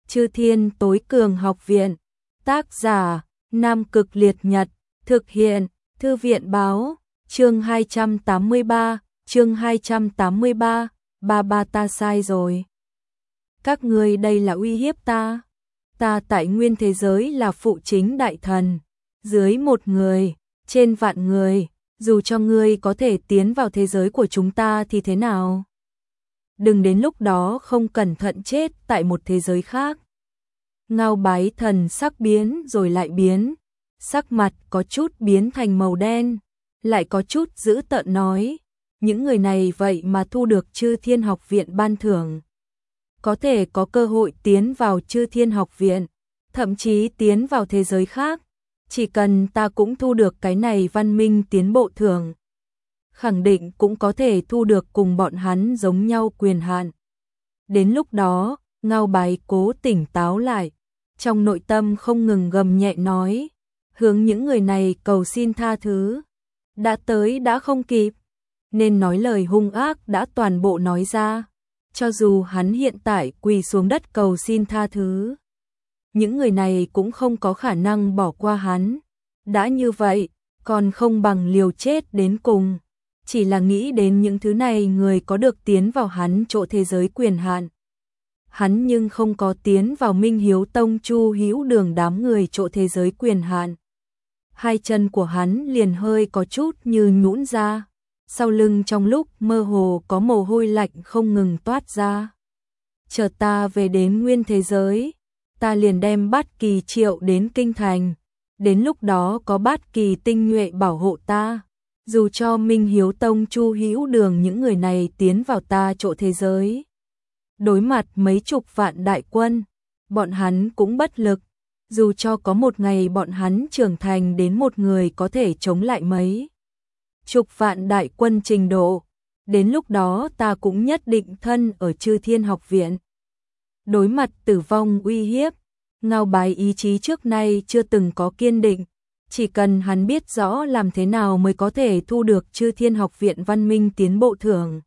Chư Thiên Tối Cường Học Viện. Tác giả: Nam Cực Liệt Nhật. Thực hiện: Thư viện báo. Chương 283, chương 283, ba ta sai rồi. Các ngươi đây là uy hiếp ta. Ta tại nguyên thế giới là phụ chính đại thần. Dưới một người, trên vạn người, dù cho ngươi có thể tiến vào thế giới của chúng ta thì thế nào? Đừng đến lúc đó không cẩn thận chết tại một thế giới khác. Ngao Bái Thần sắc biến rồi lại biến, sắc mặt có chút biến thành màu đen, lại có chút dữ tợn nói, những người này vậy mà thu được Chư Thiên Học Viện ban thưởng. Có thể có cơ hội tiến vào Chư Thiên Học Viện, thậm chí tiến vào thế giới khác, chỉ cần ta cũng thu được cái này văn minh tiến bộ thưởng. Khẳng định cũng có thể thu được cùng bọn hắn giống nhau quyền hạn. Đến lúc đó, Ngao Bái cố tỉnh táo lại, trong nội tâm không ngừng gầm nhẹ nói, hướng những người này cầu xin tha thứ. Đã tới đã không kịp, nên nói lời hung ác đã toàn bộ nói ra. Cho dù hắn hiện tại quỳ xuống đất cầu xin tha thứ, những người này cũng không có khả năng bỏ qua hắn. Đã như vậy, còn không bằng liều chết đến cùng. Chỉ là nghĩ đến những thứ này người có được tiến vào hắn chỗ thế giới quyền hạn. Hắn nhưng không có tiến vào Minh Hiếu Tông Chu Hữu Đường đám người chỗ thế giới quyền hạn. Hai chân của hắn liền hơi có chút như nhũn ra, sau lưng trong lúc mơ hồ có mồ hôi lạnh không ngừng toát ra. Chờ ta về đến nguyên thế giới, ta liền đem Bát Kỳ triệu đến kinh thành, đến lúc đó có Bát Kỳ tinh nhuệ bảo hộ ta. Dù cho Minh Hiếu Tông Chu Hữu Đường những người này tiến vào ta chỗ thế giới, đối mặt mấy chục vạn đại quân, bọn hắn cũng bất lực. Dù cho có một ngày bọn hắn trưởng thành đến một người có thể chống lại mấy chục vạn đại quân trình độ, đến lúc đó ta cũng nhất định thân ở Chư Thiên Học Viện. Đối mặt tử vong uy hiếp, Ngao Bái ý chí trước nay chưa từng có kiên định. Chỉ cần hắn biết rõ làm thế nào mới có thể thu được Chư Thiên Học Viện văn minh tiến bộ thưởng,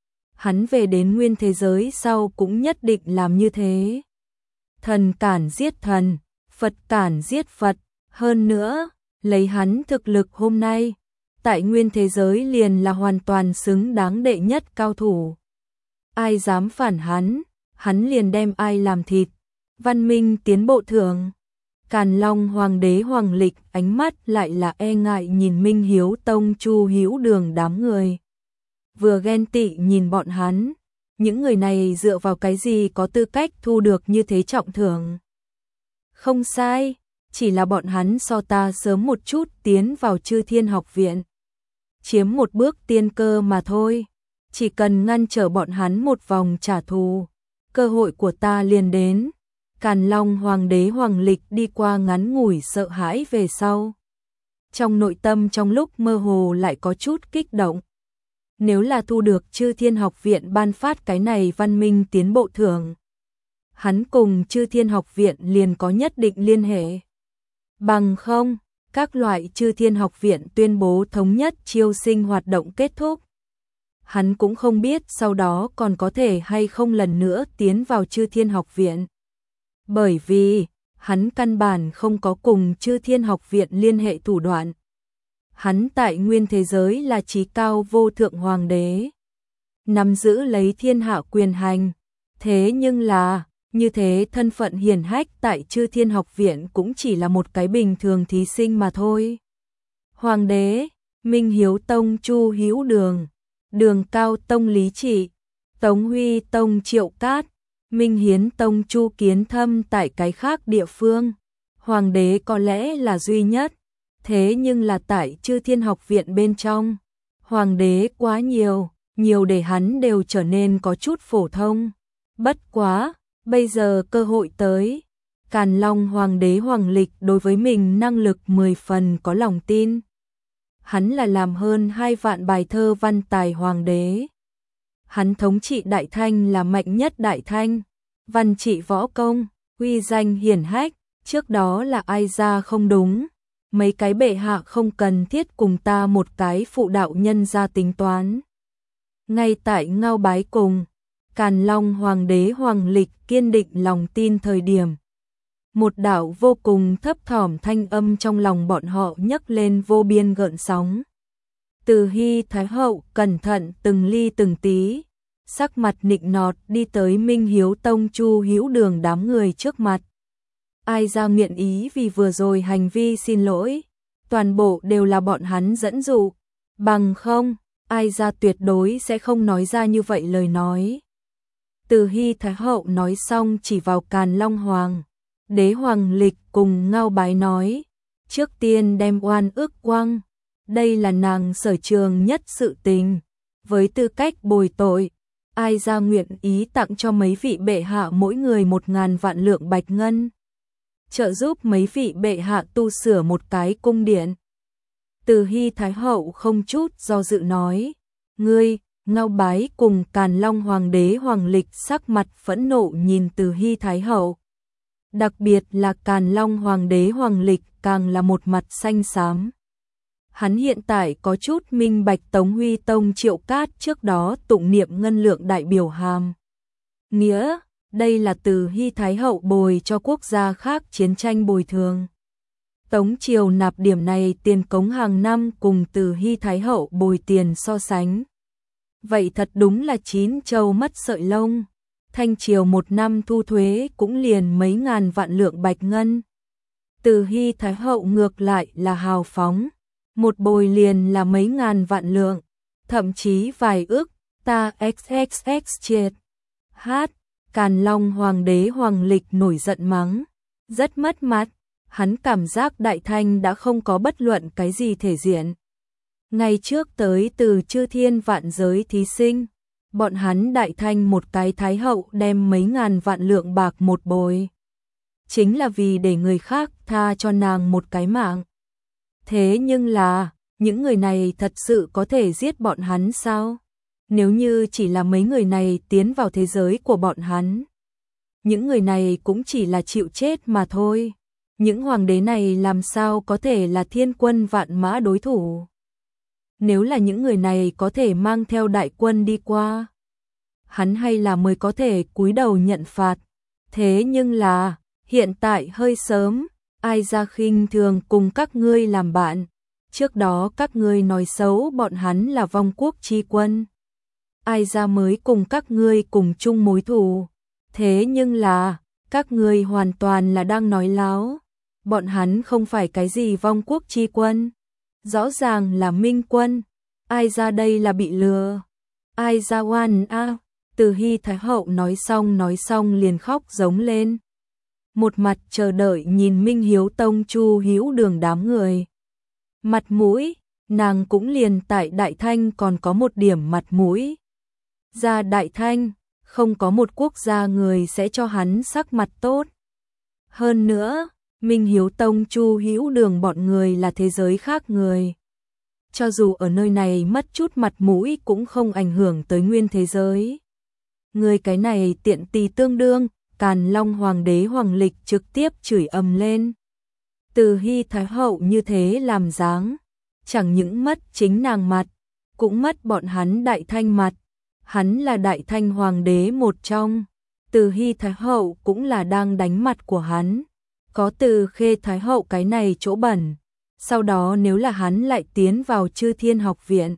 hắn về đến nguyên thế giới sau cũng nhất định làm như thế. Thần cản giết thần, Phật cản giết Phật, hơn nữa, lấy hắn thực lực hôm nay, tại nguyên thế giới liền là hoàn toàn xứng đáng đệ nhất cao thủ. Ai dám phản hắn liền đem ai làm thịt. Văn minh tiến bộ thưởng. Càn Long Hoàng đế Hoàng Lịch ánh mắt lại là e ngại nhìn Minh Hiếu Tông Chu Hữu Đường đám người. Vừa ghen tị nhìn bọn hắn, những người này dựa vào cái gì có tư cách thu được như thế trọng thưởng. Không sai, chỉ là bọn hắn so ta sớm một chút tiến vào Chư Thiên Học Viện. Chiếm một bước tiên cơ mà thôi, chỉ cần ngăn trở bọn hắn một vòng trả thù, cơ hội của ta liền đến. Càn Long Hoàng đế Hoàng Lịch đi qua ngắn ngủi sợ hãi về sau. Trong nội tâm trong lúc mơ hồ lại có chút kích động. Nếu là thu được Chư Thiên Học Viện ban phát cái này văn minh tiến bộ thưởng, hắn cùng Chư Thiên Học Viện liền có nhất định liên hệ. Bằng không, các loại Chư Thiên Học Viện tuyên bố thống nhất chiêu sinh hoạt động kết thúc, hắn cũng không biết sau đó còn có thể hay không lần nữa tiến vào Chư Thiên Học Viện. Bởi vì, hắn căn bản không có cùng Chư Thiên Học Viện liên hệ thủ đoạn. Hắn tại nguyên thế giới là chí cao vô thượng hoàng đế, nắm giữ lấy thiên hạ quyền hành. Thế nhưng là, như thế thân phận hiển hách tại Chư Thiên Học Viện cũng chỉ là một cái bình thường thí sinh mà thôi. Hoàng đế, Minh Hiếu Tông Chu Hữu Đường, Đường Cao Tông Lý Trị, Tống Huy Tông Triệu Cát, Minh Hiến Tông Chu Kiến Thâm tại cái khác địa phương. Hoàng đế có lẽ là duy nhất, thế nhưng là tại Chư Thiên Học Viện bên trong, hoàng đế quá nhiều, nhiều để hắn đều trở nên có chút phổ thông. Bất quá, bây giờ cơ hội tới. Càn Long Hoàng đế Hoàng Lịch đối với mình năng lực 10 phần có lòng tin. Hắn là làm hơn 2 vạn bài thơ văn tài hoàng đế. Hắn thống trị Đại Thanh là mạnh nhất Đại Thanh, văn trị võ công, uy danh hiển hách, trước đó là ai ra không đúng. Mấy cái bệ hạ không cần thiết cùng ta một cái phụ đạo nhân ra tính toán. Ngay tại Ngao Bái cùng Càn Long Hoàng đế Hoàng Lịch kiên định lòng tin thời điểm. Một đạo vô cùng thấp thỏm thanh âm trong lòng bọn họ nhấc lên vô biên gợn sóng. Từ Hy Thái Hậu cẩn thận từng ly từng tí, sắc mặt nịnh nọt đi tới Minh Hiếu Tông Chu Hữu Đường đám người trước mặt. Ai ra nguyện ý vì vừa rồi hành vi xin lỗi, toàn bộ đều là bọn hắn dẫn dụ, bằng không, ai ra tuyệt đối sẽ không nói ra như vậy lời nói. Từ Hy Thái Hậu nói xong chỉ vào Càn Long Hoàng đế Hoàng Lịch cùng Ngao Bái nói, trước tiên đem oan ước quăng, đây là nàng sở trường nhất sự tình, với tư cách bồi tội, ai ra nguyện ý tặng cho mấy vị bệ hạ mỗi người 1.000 vạn lượng bạch ngân, trợ giúp mấy vị bệ hạ tu sửa một cái cung điện. Từ Hy Thái Hậu không chút do dự nói, ngươi, Ngao Bái cùng Càn Long Hoàng đế Hoàng Lịch sắc mặt phẫn nộ nhìn Từ Hy Thái Hậu. Đặc biệt là Càn Long Hoàng đế Hoàng Lịch càng là một mặt xanh xám. Hắn hiện tại có chút minh bạch Tống Huy Tông Triệu Cát trước đó tụng niệm ngân lượng đại biểu hàm. Nghĩa, đây là Từ Hy Thái Hậu bồi cho quốc gia khác chiến tranh bồi thường. Tống Triều nạp điểm này tiền cống hàng năm cùng Từ Hy Thái Hậu bồi tiền so sánh. Vậy thật đúng là 9 châu mất sợi lông. Thanh Triều một năm thu thuế cũng liền mấy ngàn vạn lượng bạch ngân. Từ Hy Thái Hậu ngược lại là hào phóng, một bồi liền là mấy ngàn vạn lượng, thậm chí vài ức, ta xxx triệt. Hát, Càn Long Hoàng đế Hoàng Lịch nổi giận mắng, rất mất mặt, hắn cảm giác Đại Thanh đã không có bất luận cái gì thể diện. Ngày trước tới từ chư thiên vạn giới thí sinh, bọn hắn Đại Thanh một cái Thái Hậu đem mấy ngàn vạn lượng bạc một bồi. Chính là vì để người khác tha cho nàng một cái mạng. Thế nhưng là, những người này thật sự có thể giết bọn hắn sao? Nếu như chỉ là mấy người này tiến vào thế giới của bọn hắn, những người này cũng chỉ là chịu chết mà thôi. Những hoàng đế này làm sao có thể là thiên quân vạn mã đối thủ? Nếu là những người này có thể mang theo đại quân đi qua, hắn hay là mới có thể cúi đầu nhận phạt. Thế nhưng là, hiện tại hơi sớm, ai ra khinh thường cùng các ngươi làm bạn. Trước đó các ngươi nói xấu bọn hắn là vong quốc chi quân. Ai ra mới cùng các ngươi cùng chung mối thù. Thế nhưng là, các ngươi hoàn toàn là đang nói láo. Bọn hắn không phải cái gì vong quốc chi quân. Rõ ràng là minh quân. Ai ra đây là bị lừa. Ai ra oan a. Từ Hy Thái Hậu nói xong liền khóc giống lên. Một mặt chờ đợi nhìn Minh Hiếu Tông Chu Hữu Đường đám người. Mặt mũi, nàng cũng liền tại Đại Thanh còn có một điểm mặt mũi. Ra Đại Thanh, không có một quốc gia người sẽ cho hắn sắc mặt tốt. Hơn nữa, Minh Hiếu Tông Chu Hữu Đường bọn người là thế giới khác người. Cho dù ở nơi này mất chút mặt mũi cũng không ảnh hưởng tới nguyên thế giới. Người cái này tiện tì tương đương, Càn Long Hoàng đế Hoàng Lịch trực tiếp chửi ầm lên. Từ Hy Thái Hậu như thế làm dáng, chẳng những mất chính nàng mặt, cũng mất bọn hắn Đại Thanh mặt. Hắn là Đại Thanh Hoàng đế một trong, Từ Hy Thái Hậu cũng là đang đánh mặt của hắn. Có Từ Khê Thái Hậu cái này chỗ bẩn, sau đó nếu là hắn lại tiến vào Chư Thiên Học Viện,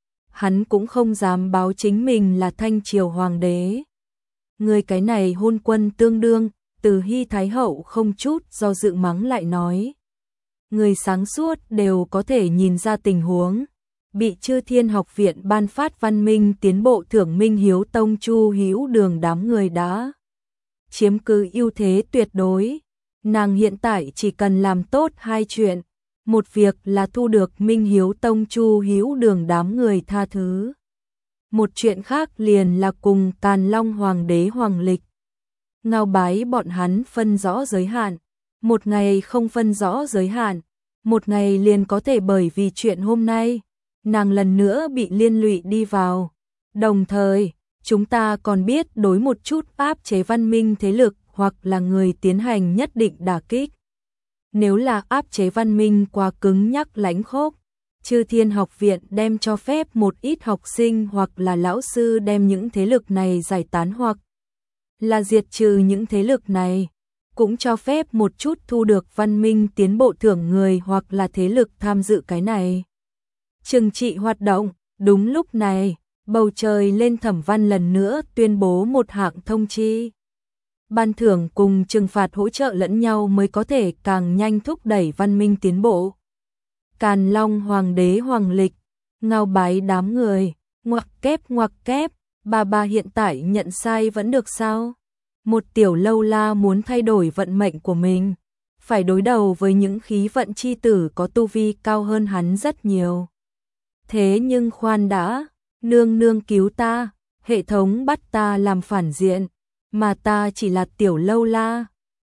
hắn cũng không dám báo chính mình là Thanh Triều Hoàng đế. Người cái này hôn quân tương đương, Từ Hy Thái Hậu không chút do dự mắng lại nói. Người sáng suốt đều có thể nhìn ra tình huống. Bị Chư Thiên Học Viện ban phát văn minh tiến bộ thưởng Minh Hiếu Tông Chu Hữu Đường đám người đã chiếm cứ ưu thế tuyệt đối. Nàng hiện tại chỉ cần làm tốt hai chuyện. Một việc là thu được Minh Hiếu Tông Chu Hữu Đường đám người tha thứ. Một chuyện khác liền là cùng Càn Long Hoàng đế Hoàng Lịch. Ngao Bái bọn hắn phân rõ giới hạn. Một ngày không phân rõ giới hạn. Một ngày liền có thể bởi vì chuyện hôm nay, nàng lần nữa bị liên lụy đi vào. Đồng thời, chúng ta còn biết đối một chút áp chế văn minh thế lực hoặc là người tiến hành nhất định đả kích. Nếu là áp chế văn minh quá cứng nhắc lãnh khốc, Chư Thiên Học Viện đem cho phép một ít học sinh hoặc là lão sư đem những thế lực này giải tán hoặc là diệt trừ những thế lực này, cũng cho phép một chút thu được văn minh tiến bộ thưởng người hoặc là thế lực tham dự cái này. Trừng trị hoạt động, đúng lúc này, bầu trời lên Thẩm Văn lần nữa tuyên bố một hạng thông chi. Ban thưởng cùng trừng phạt hỗ trợ lẫn nhau mới có thể càng nhanh thúc đẩy văn minh tiến bộ. Càn Long Hoàng đế Hoàng Lịch, ngao bái đám người, ngoặc kép, bà hiện tại nhận sai vẫn được sao? Một tiểu lâu la muốn thay đổi vận mệnh của mình, phải đối đầu với những khí vận chi tử có tu vi cao hơn hắn rất nhiều. Thế nhưng khoan đã, nương nương cứu ta, hệ thống bắt ta làm phản diện, mà ta chỉ là tiểu lâu la.